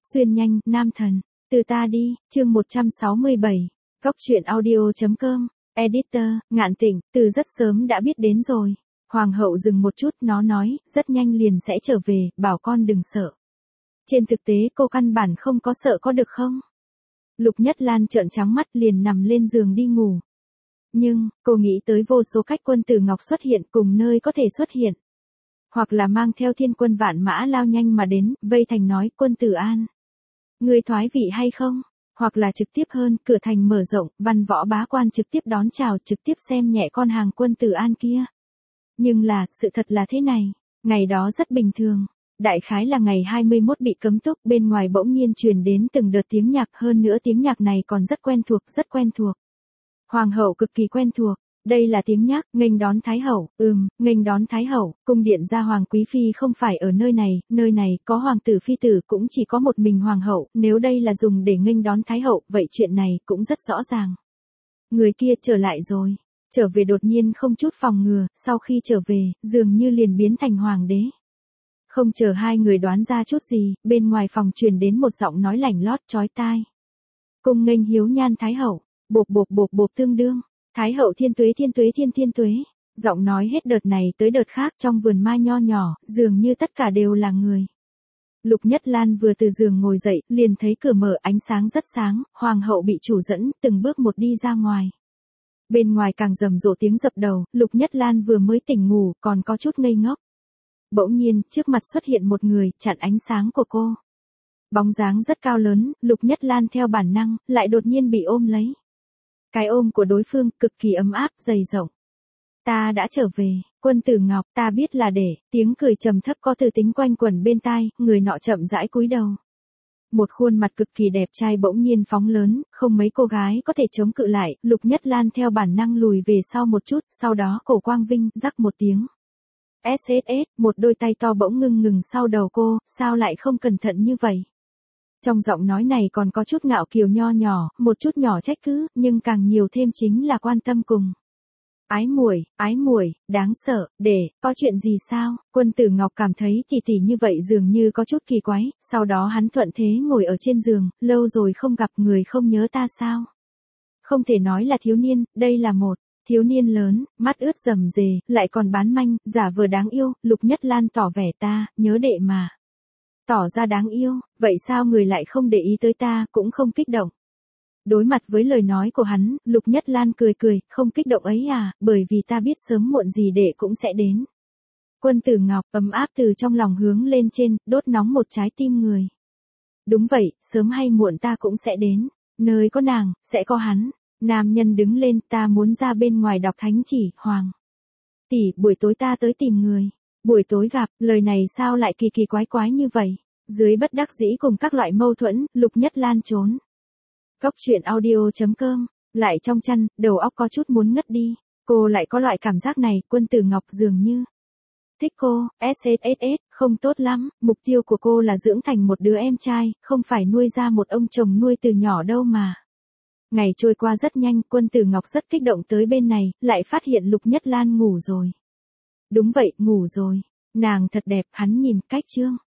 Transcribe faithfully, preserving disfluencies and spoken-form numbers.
Xuyên nhanh, nam thần. Từ ta đi, chương một trăm sáu mươi bảy. Cóc truyện audio chấm com. Editor, Ngạn Tịnh, từ rất sớm đã biết đến rồi. Hoàng hậu dừng một chút, nó nói, rất nhanh liền sẽ trở về, bảo con đừng sợ. Trên thực tế cô căn bản không có sợ có được không? Lục Nhất Lan trợn trắng mắt liền nằm lên giường đi ngủ. Nhưng, cô nghĩ tới vô số cách Quân Tử Ngọc xuất hiện cùng nơi có thể xuất hiện. Hoặc là mang theo thiên quân vạn mã lao nhanh mà đến, vây thành nói Quân Tử An. Người thoái vị hay không? Hoặc là trực tiếp hơn, cửa thành mở rộng, văn võ bá quan trực tiếp đón chào, trực tiếp xem nhẹ con hàng Quân Tử An kia. Nhưng là, sự thật là thế này, ngày đó rất bình thường. Đại khái là ngày hai mươi mốt bị cấm túc, bên ngoài bỗng nhiên truyền đến từng đợt tiếng nhạc, hơn nữa tiếng nhạc này còn rất quen thuộc, rất quen thuộc. Hoàng hậu cực kỳ quen thuộc, đây là tiếng nhạc, nghênh đón Thái hậu, ừm, nghênh đón Thái hậu, cung điện gia hoàng quý phi không phải ở nơi này, nơi này có hoàng tử phi tử cũng chỉ có một mình hoàng hậu, nếu đây là dùng để nghênh đón Thái hậu, vậy chuyện này cũng rất rõ ràng. Người kia trở lại rồi, trở về đột nhiên không chút phòng ngừa, sau khi trở về, dường như liền biến thành hoàng đế. Không chờ hai người đoán ra chút gì, bên ngoài phòng truyền đến một giọng nói lảnh lót chói tai. Cung nghênh hiếu nhan Thái hậu, bộp bộp bộp bộp tương đương, Thái hậu thiên tuế thiên tuế thiên thiên tuế. Giọng nói hết đợt này tới đợt khác trong vườn mai nho nhỏ, dường như tất cả đều là người. Lục Nhất Lan vừa từ giường ngồi dậy, liền thấy cửa mở, ánh sáng rất sáng, hoàng hậu bị chủ dẫn, từng bước một đi ra ngoài. Bên ngoài càng rầm rộ tiếng dập đầu, Lục Nhất Lan vừa mới tỉnh ngủ, còn có chút ngây ngốc. Bỗng nhiên, trước mặt xuất hiện một người, chặn ánh sáng của cô. Bóng dáng rất cao lớn, Lục Nhất Lan theo bản năng, lại đột nhiên bị ôm lấy. Cái ôm của đối phương, cực kỳ ấm áp, dày rộng. Ta đã trở về, Quân Tử Ngọc, ta biết là để, tiếng cười trầm thấp có từ tính quanh quẩn bên tai, người nọ chậm rãi cúi đầu. Một khuôn mặt cực kỳ đẹp trai bỗng nhiên phóng lớn, không mấy cô gái có thể chống cự lại, Lục Nhất Lan theo bản năng lùi về sau một chút, sau đó cổ quang vinh, rắc một tiếng. ét ét ét, một đôi tay to bỗng ngưng ngừng sau đầu cô, sao lại không cẩn thận như vậy? Trong giọng nói này còn có chút ngạo kiều nho nhỏ, một chút nhỏ trách cứ, nhưng càng nhiều thêm chính là quan tâm cùng. Ái muội, ái muội, đáng sợ, để, có chuyện gì sao? Quân Tử Ngọc cảm thấy tỷ tỷ như vậy dường như có chút kỳ quái, sau đó hắn thuận thế ngồi ở trên giường, lâu rồi không gặp người không nhớ ta sao? Không thể nói là thiếu niên, đây là một thiếu niên lớn, mắt ướt rầm rề, lại còn bán manh, giả vờ đáng yêu, Lục Nhất Lan tỏ vẻ ta, nhớ đệ mà. Tỏ ra đáng yêu, vậy sao người lại không để ý tới ta, cũng không kích động. Đối mặt với lời nói của hắn, Lục Nhất Lan cười cười, không kích động ấy à, bởi vì ta biết sớm muộn gì đệ cũng sẽ đến. Quân Tử Ngọc ấm áp từ trong lòng hướng lên trên, đốt nóng một trái tim người. Đúng vậy, sớm hay muộn ta cũng sẽ đến, nơi có nàng, sẽ có hắn. Nam nhân đứng lên, ta muốn ra bên ngoài đọc thánh chỉ, hoàng. Tỷ, buổi tối ta tới tìm người. Buổi tối gặp, lời này sao lại kỳ kỳ quái quái như vậy? Dưới bất đắc dĩ cùng các loại mâu thuẫn, Lục Nhất Lan trốn. Cóc truyện audio chấm com, lại trong chăn, đầu óc có chút muốn ngất đi. Cô lại có loại cảm giác này, Quân Tử Ngọc dường như thích cô, ét ét ét, không tốt lắm, mục tiêu của cô là dưỡng thành một đứa em trai, không phải nuôi ra một ông chồng nuôi từ nhỏ đâu mà. Ngày trôi qua rất nhanh, Quân Tử Ngọc rất kích động tới bên này, lại phát hiện Lục Nhất Lan ngủ rồi. Đúng vậy, ngủ rồi. Nàng thật đẹp, hắn nhìn, cách chương.